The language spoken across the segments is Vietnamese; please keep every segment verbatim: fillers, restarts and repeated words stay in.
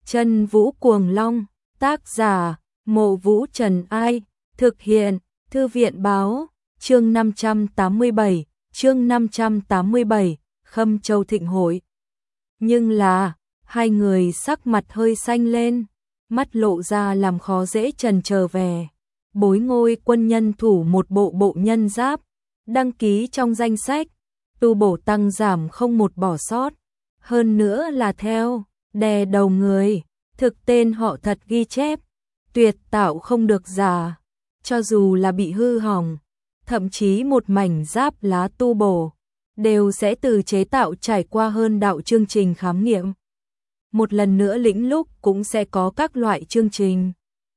Chân Vũ Cuồng Long, tác giả, Mộ Vũ Trần Ai, thực hiện, Thư viện báo, chương năm trăm tám mươi bảy, chương năm trăm tám mươi bảy, Khâm Châu Thịnh Hội. Nhưng là, hai người sắc mặt hơi xanh lên, mắt lộ ra làm khó dễ trần chờ vẻ. Bối Ngôi quân nhân thủ một bộ bộ nhân giáp, đăng ký trong danh sách, tu bổ tăng giảm không một bỏ sót. Hơn nữa là theo, đè đầu người, thực tên họ thật ghi chép, tuyệt tạo không được giả, cho dù là bị hư hỏng, thậm chí một mảnh giáp lá tu bổ, đều sẽ từ chế tạo trải qua hơn đạo chương trình khám nghiệm. Một lần nữa lĩnh lúc cũng sẽ có các loại chương trình.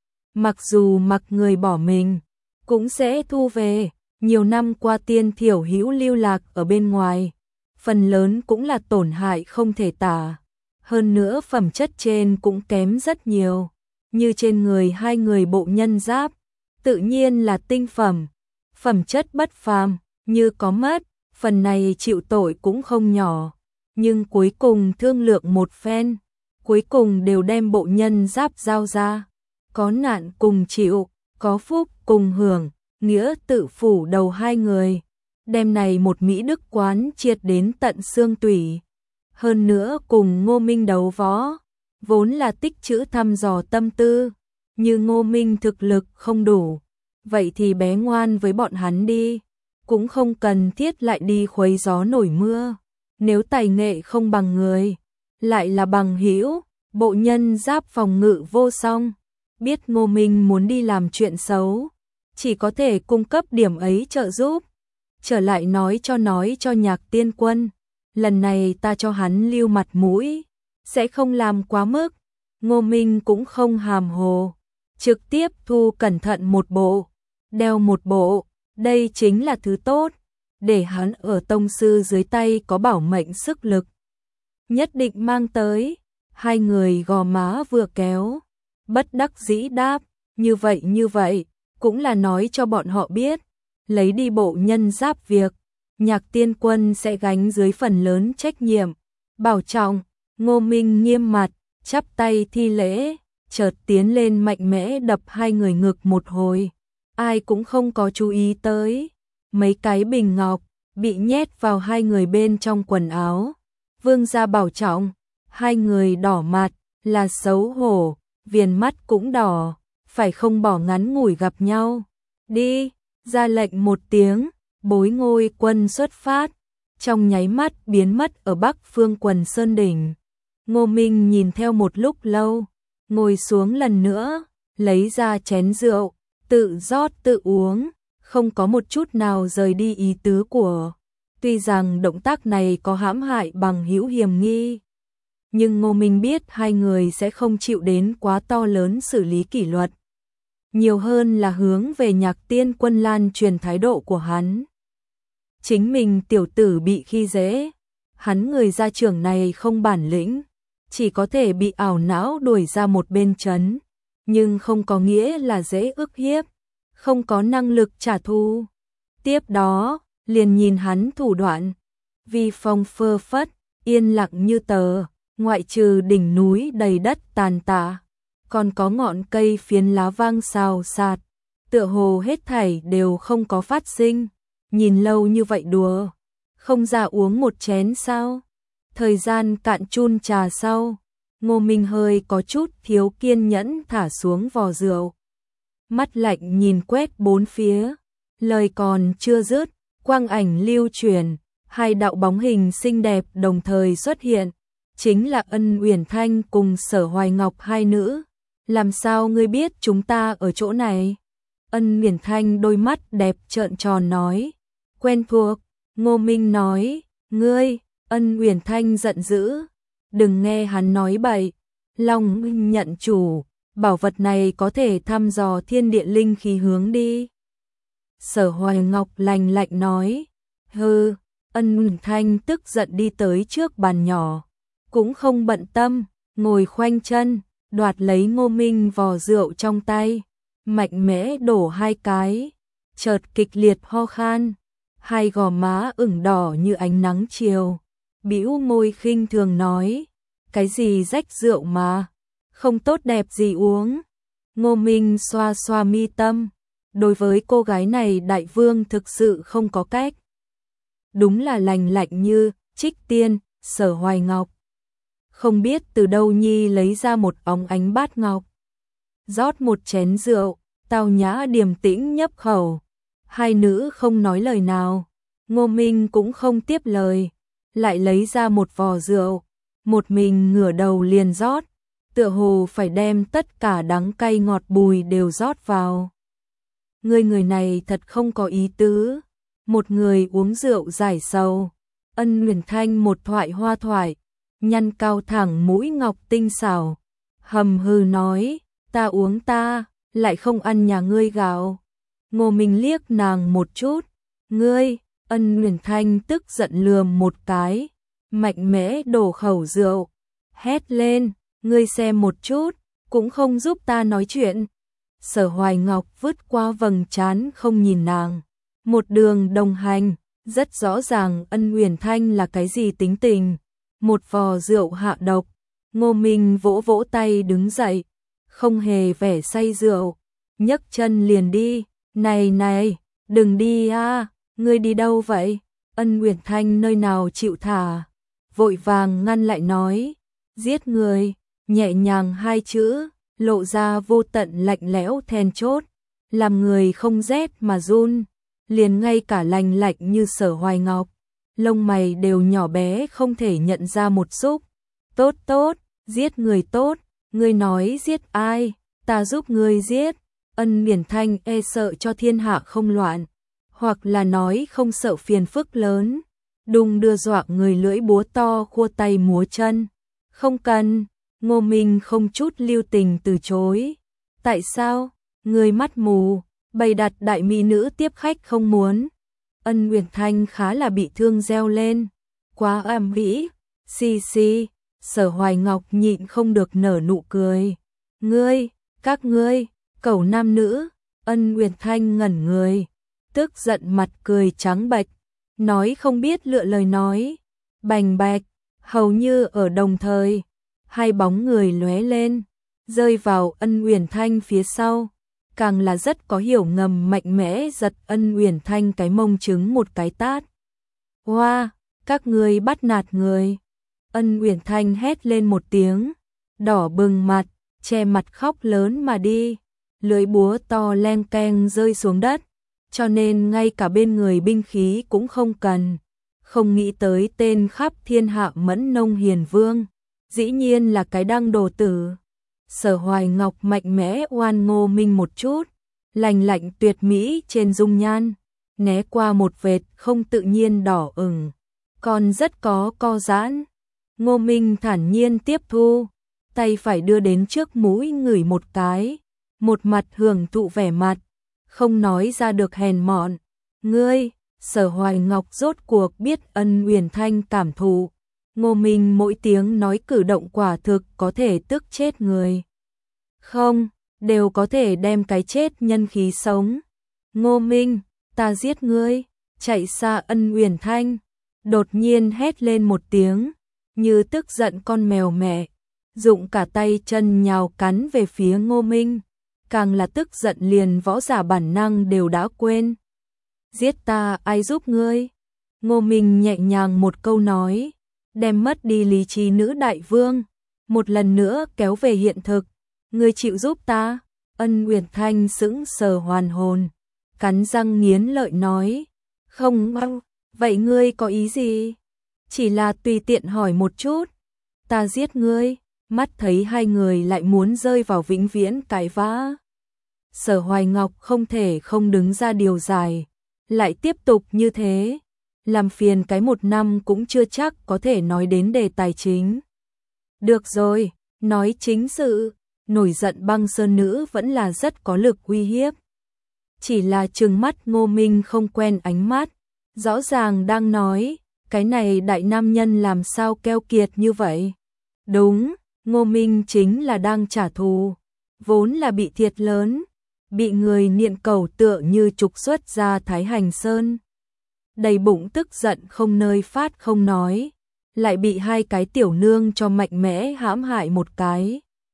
Mặc dù mặc người bỏ mình, cũng sẽ thu về. Nhiều năm qua tiên thiểu hữu lưu lạc ở bên ngoài, phần lớn cũng là tổn hại không thể tả. Hơn nữa phẩm chất trên cũng kém rất nhiều, như trên người hai người bộ nhân giáp, tự nhiên là tinh phẩm, phẩm chất bất phàm, như có mất, phần này chịu tội cũng không nhỏ. Nhưng cuối cùng thương lượng một phen, cuối cùng đều đem bộ nhân giáp giao ra, có nạn cùng chịu, có phúc cùng hưởng. Nghĩa tự phủ đầu hai người, đêm này một Mỹ Đức quán triệt đến tận xương tủy. Hơn nữa cùng Ngô Minh đấu võ, vốn là tích trữ thăm dò tâm tư, như Ngô Minh thực lực không đủ, vậy thì bé ngoan với bọn hắn đi, cũng không cần thiết lại đi khuấy gió nổi mưa. Nếu tài nghệ không bằng người, lại là bằng hữu, bộ nhân giáp phòng ngự vô song, biết Ngô Minh muốn đi làm chuyện xấu, chỉ có thể cung cấp điểm ấy trợ giúp. Trở lại nói cho nói cho Nhạc Tiên Quân, lần này ta cho hắn lưu mặt mũi, sẽ không làm quá mức. Ngô Minh cũng không hàm hồ, trực tiếp thu cẩn thận một bộ, đeo một bộ, đây chính là thứ tốt, để hắn ở tông sư dưới tay có bảo mệnh sức lực. Nhất định mang tới, hai người gò má vừa kéo, bất đắc dĩ đáp, như vậy như vậy. Cũng là nói cho bọn họ biết, lấy đi bộ nhân giáp việc, Nhạc Tiên Quân sẽ gánh dưới phần lớn trách nhiệm. Bảo trọng. Ngô Minh nghiêm mặt, chắp tay thi lễ, chợt tiến lên mạnh mẽ đập hai người ngực một hồi. Ai cũng không có chú ý tới, mấy cái bình ngọc bị nhét vào hai người bên trong quần áo. Vương gia bảo trọng, hai người đỏ mặt, là xấu hổ, viền mắt cũng đỏ. Phải không bỏ ngắn ngủi gặp nhau. Đi, ra lệnh một tiếng, Bối Ngôi quân xuất phát, trong nháy mắt biến mất ở Bắc Phương Quần Sơn Đỉnh. Ngô Minh nhìn theo một lúc lâu, ngồi xuống lần nữa, lấy ra chén rượu, tự rót tự uống, không có một chút nào rời đi ý tứ của. Tuy rằng động tác này có hãm hại bằng hữu hiểm nghi, nhưng Ngô Minh biết hai người sẽ không chịu đến quá to lớn xử lý kỷ luật. Nhiều hơn là hướng về Nhạc Tiên Quân lan truyền thái độ của hắn. Chính mình tiểu tử bị khi dễ, hắn người gia trưởng này không bản lĩnh, chỉ có thể bị ảo não đuổi ra một bên trấn, nhưng không có nghĩa là dễ ức hiếp, không có năng lực trả thù. Tiếp đó, liền nhìn hắn thủ đoạn, vi phong phơ phất, yên lặng như tờ, ngoại trừ đỉnh núi đầy đất tàn tạ, còn có ngọn cây phiến lá vang xào xạc, tựa hồ hết thảy đều không có phát sinh. Nhìn lâu như vậy đùa, không ra uống một chén sao? Thời gian cạn chun trà sau, Ngô Minh hơi có chút thiếu kiên nhẫn thả xuống vò rượu. Mắt lạnh nhìn quét bốn phía, lời còn chưa dứt, quang ảnh lưu chuyển, hai đạo bóng hình xinh đẹp đồng thời xuất hiện, chính là Ân Uyển Thanh cùng Sở Hoài Ngọc hai nữ. Làm sao ngươi biết chúng ta ở chỗ này? Ân Uyển Thanh đôi mắt đẹp trợn tròn nói. Quen thuộc. Ngô Minh nói. Ngươi. Ân Uyển Thanh giận dữ. Đừng nghe hắn nói bậy. Long nhận chủ. Bảo vật này có thể thăm dò thiên địa linh khí hướng đi. Sở Hoài Ngọc lạnh lạnh nói. Hừ. Ân Uyển Thanh tức giận đi tới trước bàn nhỏ. Cũng không bận tâm. Ngồi khoanh chân, đoạt lấy Ngô Minh vò rượu trong tay, mạnh mẽ đổ hai cái, chợt kịch liệt ho khan, hai gò má ửng đỏ như ánh nắng chiều, bĩu môi khinh thường nói, cái gì rách rượu mà, không tốt đẹp gì uống. Ngô Minh xoa xoa mi tâm, đối với cô gái này đại vương thực sự không có cách. Đúng là lành lạnh như trích tiên, Sở Hoài Ngọc. Không biết từ đâu nhi lấy ra một óng ánh bát ngọc. Rót một chén rượu, tao nhã điềm tĩnh nhấp khẩu. Hai nữ không nói lời nào, Ngô Minh cũng không tiếp lời, lại lấy ra một vò rượu, một mình ngửa đầu liền rót, tựa hồ phải đem tất cả đắng cay ngọt bùi đều rót vào. Người người này thật không có ý tứ, một người uống rượu giải sầu. Ân Uyển Thanh một thoại hoa thoại, nhăn cao thẳng mũi ngọc tinh xảo, hầm hừ nói, ta uống ta, lại không ăn nhà ngươi gạo. Ngô Minh liếc nàng một chút, ngươi, Ân Uyển Thanh tức giận lườm một cái, mạnh mẽ đổ khẩu rượu, hét lên, ngươi xem một chút, cũng không giúp ta nói chuyện. Sở Hoài Ngọc vứt qua vầng trán không nhìn nàng, một đường đồng hành, rất rõ ràng Ân Uyển Thanh là cái gì tính tình, một vò rượu hạ độc. Ngô Minh vỗ vỗ tay đứng dậy, không hề vẻ say rượu, nhấc chân liền đi. Này này, đừng đi a, ngươi đi đâu vậy? Ân Uyển Thanh nơi nào chịu thả, vội vàng ngăn lại nói, giết người, nhẹ nhàng hai chữ, lộ ra vô tận lạnh lẽo then chốt, làm người không rét mà run, liền ngay cả lành lạnh như Sở Hoài Ngọc, lông mày đều nhỏ bé không thể nhận ra một xúc. Tốt tốt, giết người tốt, ngươi nói giết ai, ta giúp ngươi giết. Ân Uyển Thanh e sợ cho thiên hạ không loạn, hoặc là nói không sợ phiền phức lớn, đùng đưa dọa người lưỡi búa to khua tay múa chân. Không cần, Ngô Minh không chút lưu tình từ chối. Tại sao? Người mắt mù, bày đặt đại mỹ nữ tiếp khách không muốn. Ân Uyển Thanh khá là bị thương reo lên, quá ầm ĩ, xì xì. Sở Hoài Ngọc nhịn không được nở nụ cười. Ngươi, các ngươi, cẩu nam nữ. Ân Uyển Thanh ngẩn người, tức giận mặt cười trắng bệch, nói không biết lựa lời nói. Bành bạch, hầu như ở đồng thời, hai bóng người lóe lên, rơi vào Ân Uyển Thanh phía sau, càng là rất có hiểu ngầm mạnh mẽ giật Ân Uyển Thanh cái mông trứng một cái tát. Hoa, wow, các ngươi bắt nạt người. Ân Uyển Thanh hét lên một tiếng, đỏ bừng mặt, che mặt khóc lớn mà đi, lưỡi búa to leng keng rơi xuống đất, cho nên ngay cả bên người binh khí cũng không cần. Không nghĩ tới tên khắp thiên hạ Mẫn Nông Hiền Vương, dĩ nhiên là cái đăng đồ tử. Sở Hoài Ngọc mạnh mẽ oan Ngô Minh một chút, lành lạnh tuyệt mỹ trên dung nhan, né qua một vệt không tự nhiên đỏ ửng, còn rất có co giãn. Ngô Minh thản nhiên tiếp thu, tay phải đưa đến trước mũi ngửi một cái, một mặt hưởng thụ vẻ mặt, không nói ra được hèn mọn. Ngươi, Sở Hoài Ngọc rốt cuộc biết Ân Uyển Thanh cảm thụ. Ngô Minh mỗi tiếng nói cử động quả thực có thể tức chết người. Không, đều có thể đem cái chết nhân khí sống. Ngô Minh, ta giết ngươi. Chạy xa Ân Uyển Thanh, đột nhiên hét lên một tiếng, như tức giận con mèo mẹ, dụng cả tay chân nhào cắn về phía Ngô Minh, càng là tức giận liền võ giả bản năng đều đã quên. Giết ta, ai giúp ngươi? Ngô Minh nhẹ nhàng một câu nói, đem mất đi lý trí nữ đại vương, một lần nữa kéo về hiện thực. Ngươi chịu giúp ta? Ân Uyển Thanh sững sờ hoàn hồn, cắn răng nghiến lợi nói, không, vậy ngươi có ý gì? Chỉ là tùy tiện hỏi một chút. Ta giết ngươi. Mắt thấy hai người lại muốn rơi vào vĩnh viễn cãi vã, Sở Hoài Ngọc không thể không đứng ra điều giải. Lại tiếp tục như thế, làm phiền cái một năm cũng chưa chắc có thể nói đến đề tài chính. Được rồi, nói chính sự. Nổi giận băng sơn nữ vẫn là rất có lực uy hiếp. Chỉ là trừng mắt Ngô Minh không quen ánh mắt, rõ ràng đang nói, cái này đại nam nhân làm sao keo kiệt như vậy. Đúng, Ngô Minh chính là đang trả thù, vốn là bị thiệt lớn, bị người niệm cầu tựa như trục xuất ra Thái Hành Sơn. Đầy bụng tức giận không nơi phát không nói, lại bị hai cái tiểu nương cho mạnh mẽ hãm hại một cái.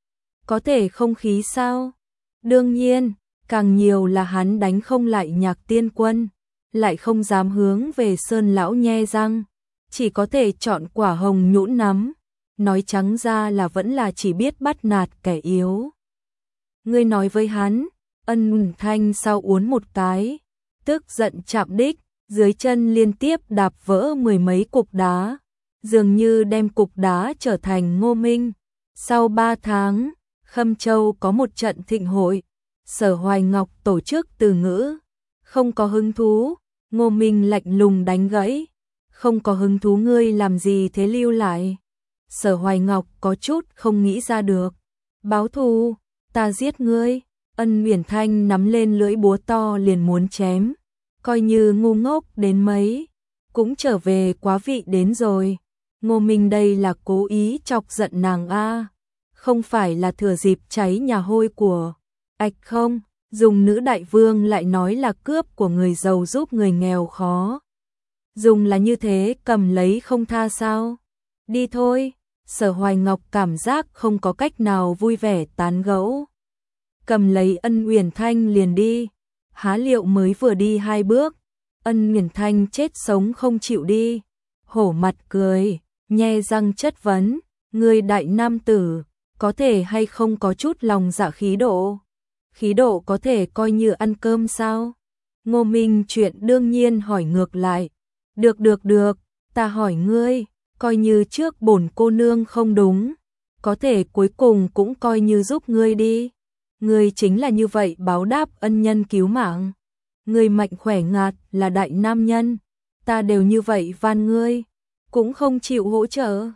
có thể không khí sao? Đương nhiên, càng nhiều là hắn đánh không lại Nhạc Tiên Quân, lại không dám hướng về Sơn lão nhe răng, chỉ có thể chọn quả hồng nhũn nắm, nói trắng ra là vẫn là chỉ biết bắt nạt kẻ yếu. Ngươi nói với hắn, Ân Thanh sau uốn một cái, tức giận chạm đích, dưới chân liên tiếp đạp vỡ mười mấy cục đá, dường như đem cục đá trở thành Ngô Minh. Sau ba tháng, Khâm Châu có một trận thịnh hội, Sở Hoài Ngọc tổ chức từ ngữ, không có hứng thú, Ngô Minh lạnh lùng đánh gãy, không có hứng thú ngươi làm gì thế lưu lại. Sở Hoài Ngọc có chút không nghĩ ra được, báo thù, ta giết ngươi. Ân Uyển Thanh nắm lên lưỡi búa to liền muốn chém, coi như ngu ngốc đến mấy, cũng trở về quá vị đến rồi. Ngô Minh đây là cố ý chọc giận nàng a, không phải là thừa dịp cháy nhà hôi của ạch không, dùng nữ đại vương lại nói là cướp của người giàu giúp người nghèo khó. Dùng là như thế cầm lấy không tha sao? Đi thôi, Sở Hoài Ngọc cảm giác không có cách nào vui vẻ tán gẫu. Cầm lấy Ân Uyển Thanh liền đi, há liệu mới vừa đi hai bước, Ân Uyển Thanh chết sống không chịu đi, hổ mặt cười, nhe răng chất vấn, người đại nam tử, có thể hay không có chút lòng dạ khí độ, khí độ có thể coi như ăn cơm sao? Ngô Minh chuyện đương nhiên hỏi ngược lại, được được được, ta hỏi ngươi, coi như trước bổn cô nương không đúng, có thể cuối cùng cũng coi như giúp ngươi đi. Ngươi chính là như vậy báo đáp ân nhân cứu mạng. Ngươi mạnh khỏe ngạt là đại nam nhân, ta đều như vậy van ngươi, cũng không chịu hỗ trợ.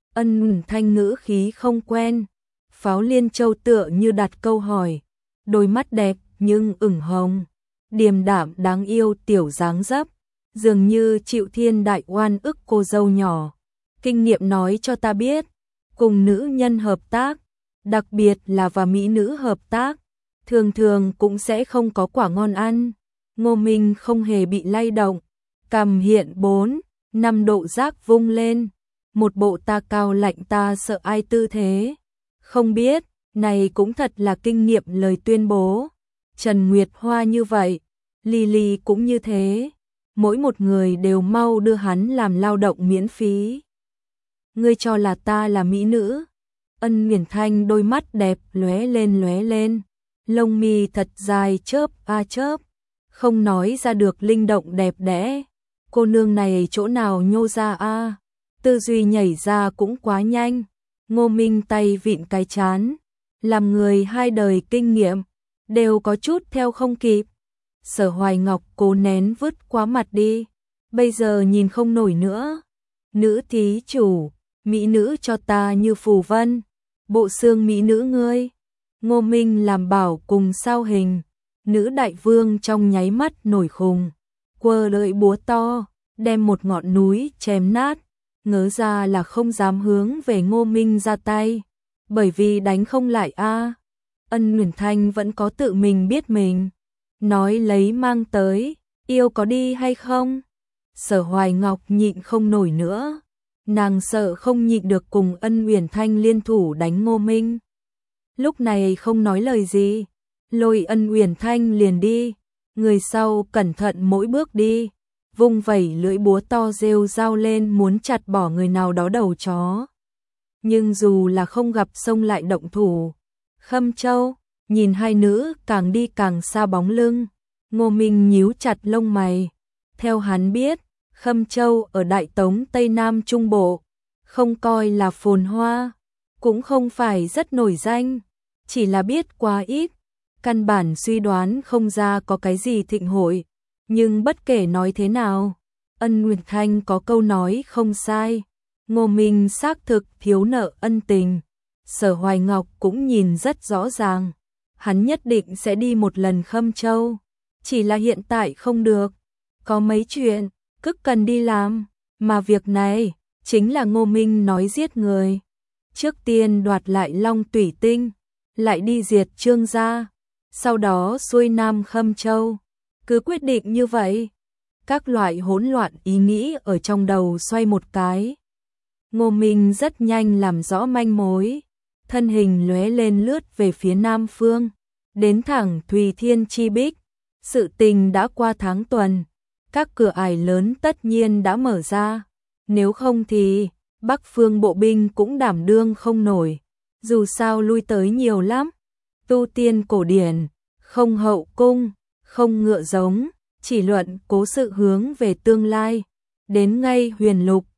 Ân Thanh ngữ khí không quen, Pháo Liên Châu tựa như đặt câu hỏi, đôi mắt đẹp nhưng ửng hồng, điềm đạm đáng yêu tiểu dáng dấp, dường như chịu thiên đại oan ức cô dâu nhỏ. Kinh nghiệm nói cho ta biết, cùng nữ nhân hợp tác, đặc biệt là và mỹ nữ hợp tác, thường thường cũng sẽ không có quả ngon ăn. Ngô Minh không hề bị lay động, cằm hiện bốn, năm độ giác vung lên, một bộ ta cao lạnh ta sợ ai tư thế. Không biết, này cũng thật là kinh nghiệm lời tuyên bố. Trần Nguyệt Hoa như vậy, Lily cũng như thế, mỗi một người đều mau đưa hắn làm lao động miễn phí. Ngươi cho là ta là mỹ nữ? Ân Uyển Thanh đôi mắt đẹp lóe lên lóe lên, lông mi thật dài chớp a chớp, không nói ra được linh động đẹp đẽ. Cô nương này chỗ nào nhô ra a? Tư duy nhảy ra cũng quá nhanh. Ngô Minh tay vịn cái chán, làm người hai đời kinh nghiệm, đều có chút theo không kịp. Sở Hoài Ngọc cố nén vứt quá mặt đi, bây giờ nhìn không nổi nữa. Nữ thí chủ, mỹ nữ cho ta như phù vân, bộ xương mỹ nữ ngươi. Ngô Minh làm bảo cùng sao hình, nữ đại vương trong nháy mắt nổi khùng, quơ lưỡi búa to, đem một ngọn núi chém nát, ngớ ra là không dám hướng về Ngô Minh ra tay, bởi vì đánh không lại a. Ân Uyển Thanh vẫn có tự mình biết mình, nói lấy mang tới, yêu có đi hay không? Sở Hoài Ngọc nhịn không nổi nữa, nàng sợ không nhịn được cùng Ân Uyển Thanh liên thủ đánh Ngô Minh. Lúc này không nói lời gì, lôi Ân Uyển Thanh liền đi, người sau cẩn thận mỗi bước đi, vung vẩy lưỡi búa to rêu rao lên muốn chặt bỏ người nào đó đầu chó. Nhưng dù là không gặp xông lại động thủ. Khâm Châu nhìn hai nữ càng đi càng xa bóng lưng, Ngô Minh nhíu chặt lông mày. Theo hắn biết, Khâm Châu ở Đại Tống Tây Nam Trung Bộ, không coi là phồn hoa, cũng không phải rất nổi danh, chỉ là biết quá ít, căn bản suy đoán không ra có cái gì thịnh hội. Nhưng bất kể nói thế nào, Ân Uyển Thanh có câu nói không sai, Ngô Minh xác thực thiếu nợ ân tình. Sở Hoài Ngọc cũng nhìn rất rõ ràng, hắn nhất định sẽ đi một lần Khâm Châu, chỉ là hiện tại không được, có mấy chuyện cứ cần đi làm, mà việc này chính là Ngô Minh nói giết người. Trước tiên đoạt lại Long Tủy Tinh, lại đi diệt Trương gia, sau đó xuôi Nam Khâm Châu. Cứ quyết định như vậy, các loại hỗn loạn ý nghĩ ở trong đầu xoay một cái. Ngô Minh rất nhanh làm rõ manh mối, thân hình lóe lên lướt về phía nam phương, đến thẳng Thùy Thiên Chi Bích. Sự tình đã qua tháng tuần, các cửa ải lớn tất nhiên đã mở ra, nếu không thì Bắc phương bộ binh cũng đảm đương không nổi, dù sao lui tới nhiều lắm. Tu tiên cổ điển, không hậu cung, không ngựa giống, chỉ luận cố sự hướng về tương lai. Đến ngay Huyền Lục,